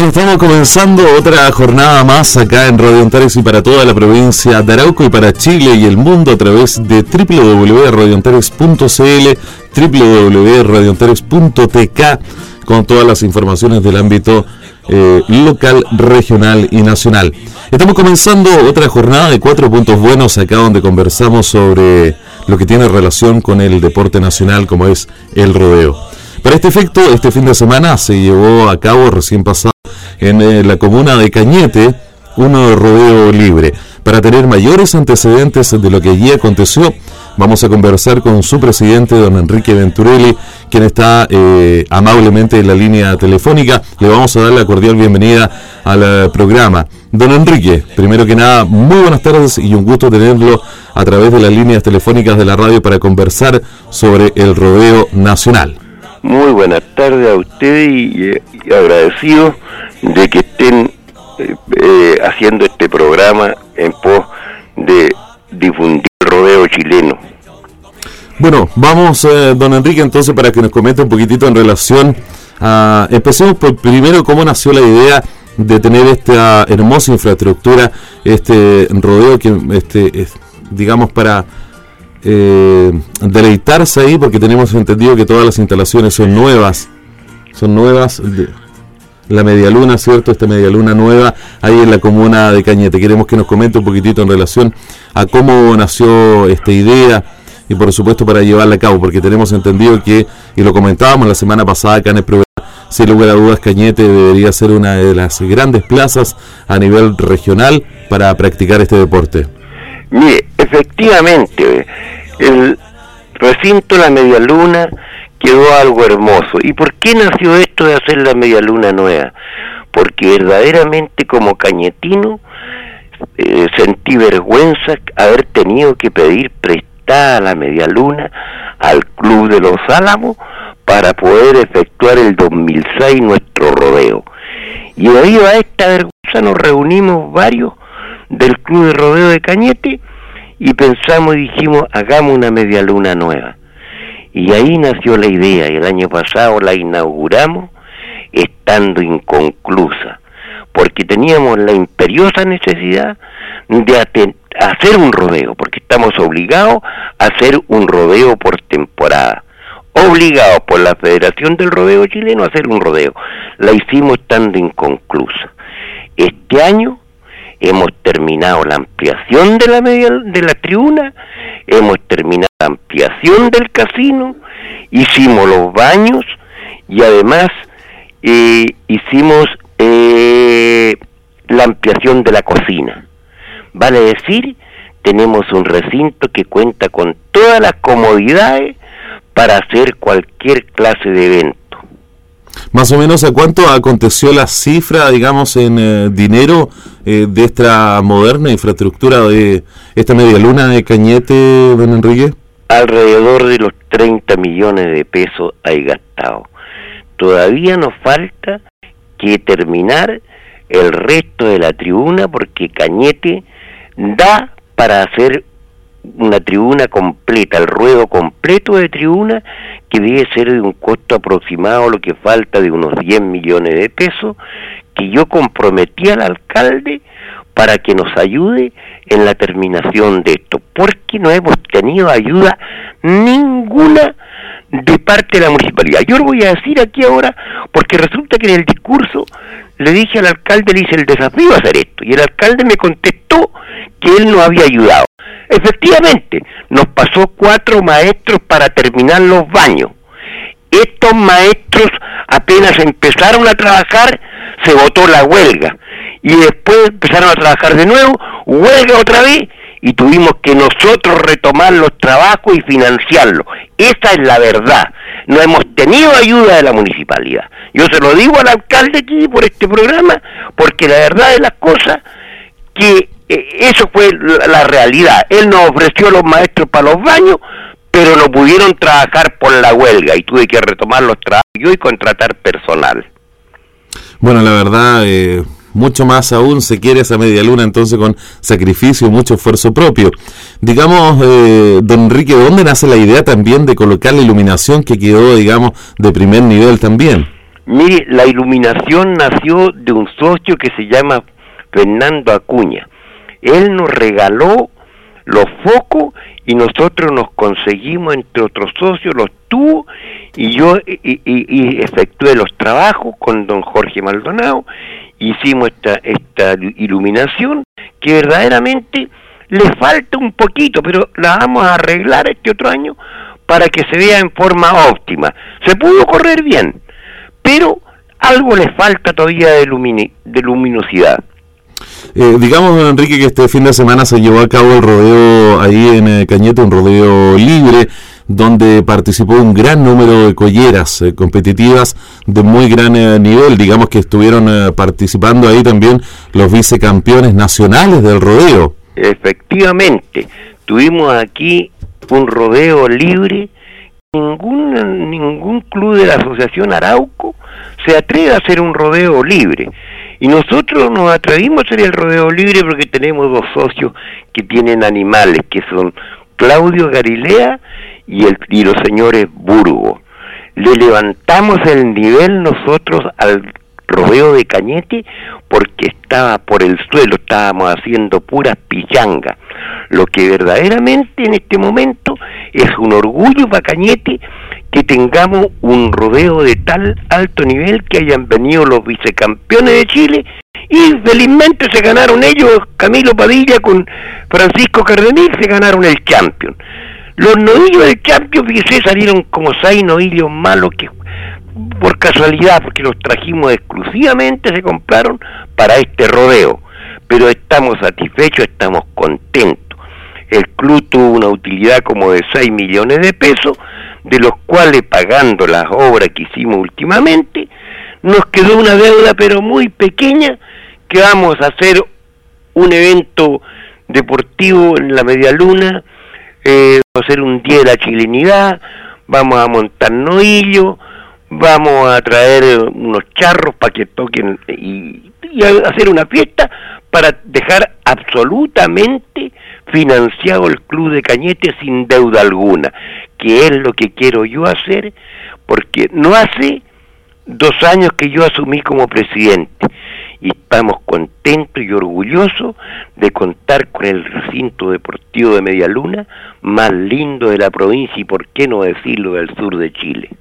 estamos comenzando otra jornada más acá en Radio Antares y para toda la provincia de Arauco y para Chile y el mundo a través de www.radioantares.cl, www.radioantares.tk, con todas las informaciones del ámbito local, regional y nacional. Estamos comenzando otra jornada de 4 puntos buenos acá donde conversamos sobre lo que tiene relación con el deporte nacional como es el rodeo. Para este efecto, este fin de semana se llevó a cabo recién pasado en la comuna de Cañete un rodeo libre. Para tener mayores antecedentes de lo que allí aconteció, vamos a conversar con su presidente, don Enrique Venturelli, quien está amablemente en la línea telefónica. Le vamos a dar la cordial bienvenida al programa. Don Enrique, primero que nada, muy buenas tardes y un gusto tenerlo a través de las líneas telefónicas de la radio para conversar sobre el rodeo nacional. Muy buenas tardes a ustedes y agradecido de que estén haciendo este programa en pos de difundir el rodeo chileno. Bueno, vamos, don Enrique, entonces para que nos comente un poquitito en relación a... Empecemos por primero cómo nació la idea de tener esta hermosa infraestructura, este rodeo que, digamos, para... deleitarse ahí, porque tenemos entendido que todas las instalaciones son nuevas, la medialuna, ¿cierto? Esta medialuna nueva ahí en la comuna de Cañete. Queremos que nos comente un poquitito en relación a cómo nació esta idea y por supuesto para llevarla a cabo, porque tenemos entendido que, y lo comentábamos la semana pasada acá en el programa, sin lugar a dudas Cañete debería ser una de las grandes plazas a nivel regional para practicar este deporte. Mire, efectivamente, el recinto La Medialuna quedó algo hermoso. ¿Y por qué nació esto de hacer la Medialuna nueva? Porque verdaderamente como cañetino sentí vergüenza haber tenido que pedir prestada la Medialuna al Club de los Álamos para poder efectuar el 2006 nuestro rodeo. Y debido a esta vergüenza nos reunimos varios del Club de Rodeo de Cañete y pensamos y dijimos, hagamos una medialuna nueva. Y ahí nació la idea, y el año pasado la inauguramos estando inconclusa, porque teníamos la imperiosa necesidad de hacer un rodeo, porque estamos obligados a hacer un rodeo por temporada, obligados por la Federación del Rodeo Chileno a hacer un rodeo. La hicimos estando inconclusa. Este año hemos terminado la ampliación de la tribuna, hemos terminado la ampliación del casino, hicimos los baños y además hicimos la ampliación de la cocina. Vale decir, tenemos un recinto que cuenta con todas las comodidades para hacer cualquier clase de evento. Más o menos, ¿a cuánto aconteció la cifra, digamos, en dinero de esta moderna infraestructura de esta medialuna de Cañete, don Enrique? Alrededor de los 30 millones de pesos hay gastado. Todavía nos falta que terminar el resto de la tribuna porque Cañete da para hacer una tribuna completa, el ruedo completo de tribuna, que debe ser de un costo aproximado, lo que falta de unos 10 millones de pesos, que yo comprometí al alcalde para que nos ayude en la terminación de esto, porque no hemos tenido ayuda ninguna de parte de la municipalidad. Yo lo voy a decir aquí ahora, porque resulta que en el discurso le dije al alcalde, le hice el desafío a hacer esto, y el alcalde me contestó que él no había ayudado. Efectivamente, nos pasó 4 maestros para terminar los baños. Estos maestros apenas empezaron a trabajar, se votó la huelga. Y después empezaron a trabajar de nuevo, huelga otra vez, y tuvimos que nosotros retomar los trabajos y financiarlos. Esa es la verdad. No hemos tenido ayuda de la municipalidad. Yo se lo digo al alcalde aquí por este programa, porque la verdad de las cosas que eso fue la realidad. Él nos ofreció los maestros para los baños, pero no pudieron trabajar por la huelga y tuve que retomar los trabajos yo y contratar personal. Bueno, la verdad, mucho más aún se quiere esa medialuna entonces con sacrificio, mucho esfuerzo propio. Digamos, don Enrique, ¿de dónde nace la idea también de colocar la iluminación que quedó, digamos, de primer nivel también? Mire, la iluminación nació de un socio que se llama Fernando Acuña. Él nos regaló los focos y nosotros nos conseguimos entre otros socios los tubos y yo y efectué los trabajos con don Jorge Maldonado. Hicimos esta iluminación que verdaderamente le falta un poquito, pero la vamos a arreglar este otro año para que se vea en forma óptima. Se pudo correr bien, pero algo le falta todavía de luminosidad. Digamos, don Enrique, que este fin de semana se llevó a cabo el rodeo ahí en Cañete, un rodeo libre, donde participó un gran número de colleras competitivas de muy gran nivel. Digamos que estuvieron participando ahí también los vicecampeones nacionales del rodeo. Efectivamente, tuvimos aquí un rodeo libre. Ningún club de la Asociación Arauco se atreve a hacer un rodeo libre. Y nosotros nos atrevimos a hacer el rodeo libre porque tenemos dos socios que tienen animales, que son Claudio Garilea y los señores Burgo. Le levantamos el nivel nosotros al rodeo de Cañete porque estaba por el suelo, estábamos haciendo puras pichangas. Lo que verdaderamente en este momento es un orgullo para Cañete que tengamos un rodeo de tal alto nivel que hayan venido los vicecampeones de Chile y felizmente se ganaron ellos, Camilo Padilla con Francisco Cardenil, se ganaron el Champion. Los novillos del Champion, fíjese, salieron como 6 novillos malos que por casualidad, porque los trajimos exclusivamente, se compraron para este rodeo, pero estamos satisfechos, estamos contentos. El club tuvo una utilidad como de 6 millones de pesos, de los cuales, pagando las obras que hicimos últimamente, nos quedó una deuda pero muy pequeña, que vamos a hacer un evento deportivo en la Media Luna, vamos a hacer un día de la chilenidad, vamos a montar novillos, vamos a traer unos charros para que toquen y hacer una fiesta para dejar absolutamente financiado el club de Cañete sin deuda alguna, que es lo que quiero yo hacer, porque no hace 2 años que yo asumí como presidente y estamos contentos y orgullosos de contar con el recinto deportivo de Media Luna más lindo de la provincia y por qué no decirlo del sur de Chile.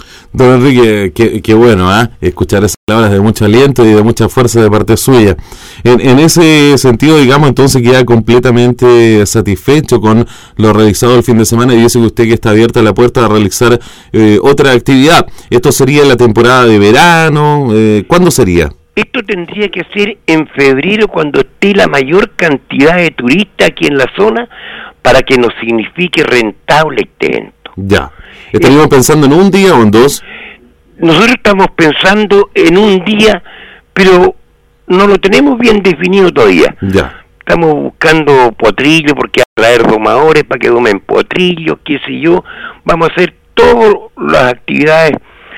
Don Enrique, qué bueno, escuchar esas palabras de mucho aliento y de mucha fuerza de parte suya. En ese sentido, digamos, entonces queda completamente satisfecho con lo realizado el fin de semana y dice que usted que está abierta la puerta a realizar otra actividad. ¿Esto sería la temporada de verano? ¿Cuándo sería? Esto tendría que ser en febrero, cuando esté la mayor cantidad de turistas aquí en la zona, para que nos signifique rentable este evento. Ya. ¿Estaríamos pensando en un día o en 2? Nosotros estamos pensando en un día, pero no lo tenemos bien definido todavía. Ya. Estamos buscando potrillos, porque a traer domadores para que domen potrillos, qué sé yo. Vamos a hacer todas las actividades,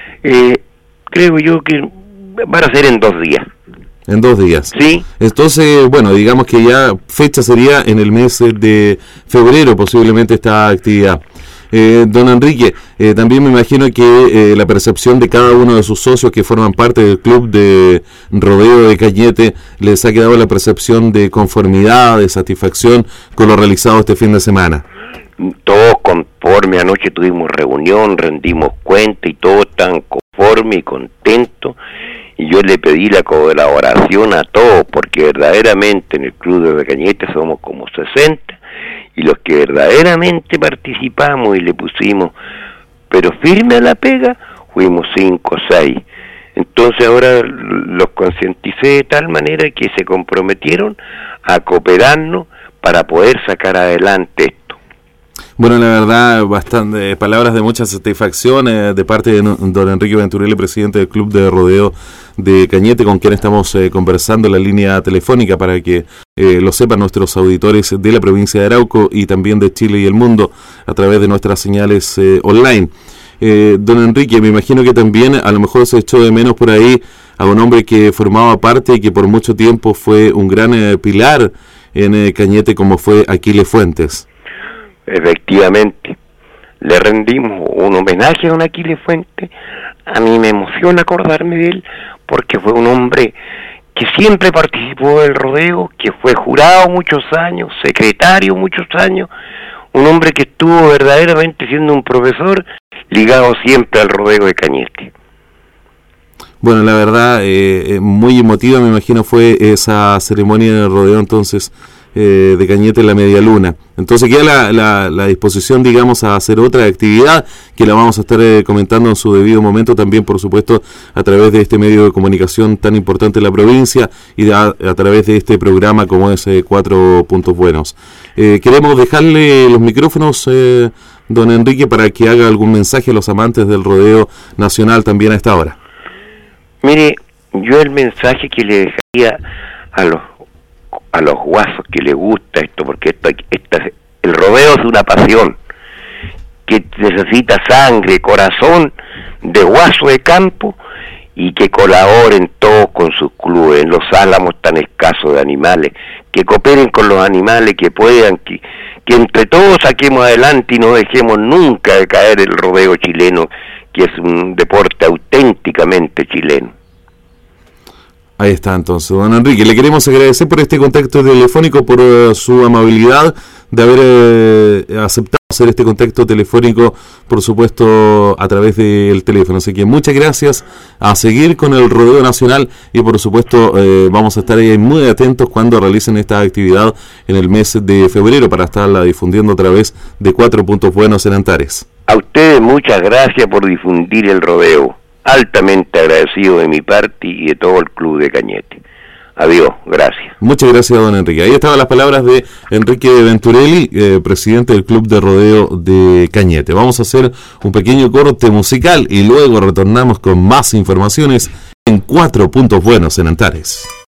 creo yo que van a ser en 2 días. En 2 días. Sí. Entonces, bueno, digamos que ya fecha sería en el mes de febrero posiblemente esta actividad. Don Enrique, también me imagino que la percepción de cada uno de sus socios que forman parte del club de rodeo de Cañete les ha quedado la percepción de conformidad, de satisfacción con lo realizado este fin de semana. Todos conforme, anoche tuvimos reunión, rendimos cuenta y todos están conformes y contentos. Y yo le pedí la colaboración a todos, porque verdaderamente en el club de Cañete somos como 60, y los que verdaderamente participamos y le pusimos, pero firme a la pega, fuimos 5 o 6. Entonces ahora los concienticé de tal manera que se comprometieron a cooperarnos para poder sacar adelante esto. Bueno, la verdad, bastante palabras de mucha satisfacción de parte de don Enrique Venturelli, presidente del Club de Rodeo de Cañete, con quien estamos conversando en la línea telefónica para que lo sepan nuestros auditores de la provincia de Arauco y también de Chile y el mundo a través de nuestras señales online. Don Enrique, me imagino que también a lo mejor se echó de menos por ahí a un hombre que formaba parte y que por mucho tiempo fue un gran pilar en Cañete, como fue Aquiles Fuentes. Efectivamente, le rendimos un homenaje a don Aquiles Fuentes a mí me emociona acordarme de él, porque fue un hombre que siempre participó del rodeo, que fue jurado muchos años, secretario muchos años, un hombre que estuvo verdaderamente siendo un profesor ligado siempre al rodeo de Cañete. Bueno, la verdad, muy emotiva, me imagino, fue esa ceremonia del rodeo entonces de Cañete en la Media Luna. Entonces queda la disposición, digamos, a hacer otra actividad que la vamos a estar comentando en su debido momento, también, por supuesto, a través de este medio de comunicación tan importante en la provincia y a través de este programa como es 4 Puntos Buenos. Queremos dejarle los micrófonos, don Enrique, para que haga algún mensaje a los amantes del rodeo nacional también a esta hora. Mire, yo el mensaje que le dejaría a los guasos que les gusta esto, porque el rodeo es una pasión que necesita sangre, corazón de guaso de campo, y que colaboren todos con sus clubes, en los álamos tan escasos de animales, que cooperen con los animales, que puedan, que entre todos saquemos adelante y no dejemos nunca de caer el rodeo chileno, que es un deporte auténticamente chileno. Ahí está entonces, don Enrique, le queremos agradecer por este contacto telefónico, por su amabilidad de haber aceptado hacer este contacto telefónico, por supuesto, a través del teléfono. Así que muchas gracias, a seguir con el rodeo nacional y por supuesto vamos a estar ahí muy atentos cuando realicen esta actividad en el mes de febrero para estarla difundiendo a través de 4 Puntos Buenos en Antares. A ustedes muchas gracias por difundir el rodeo. Altamente agradecido de mi parte y de todo el club de Cañete. Adiós, gracias. Muchas gracias, don Enrique. Ahí estaban las palabras de Enrique Venturelli, presidente del Club de Rodeo de Cañete. Vamos a hacer un pequeño corte musical y luego retornamos con más informaciones en 4 Puntos Buenos en Antares.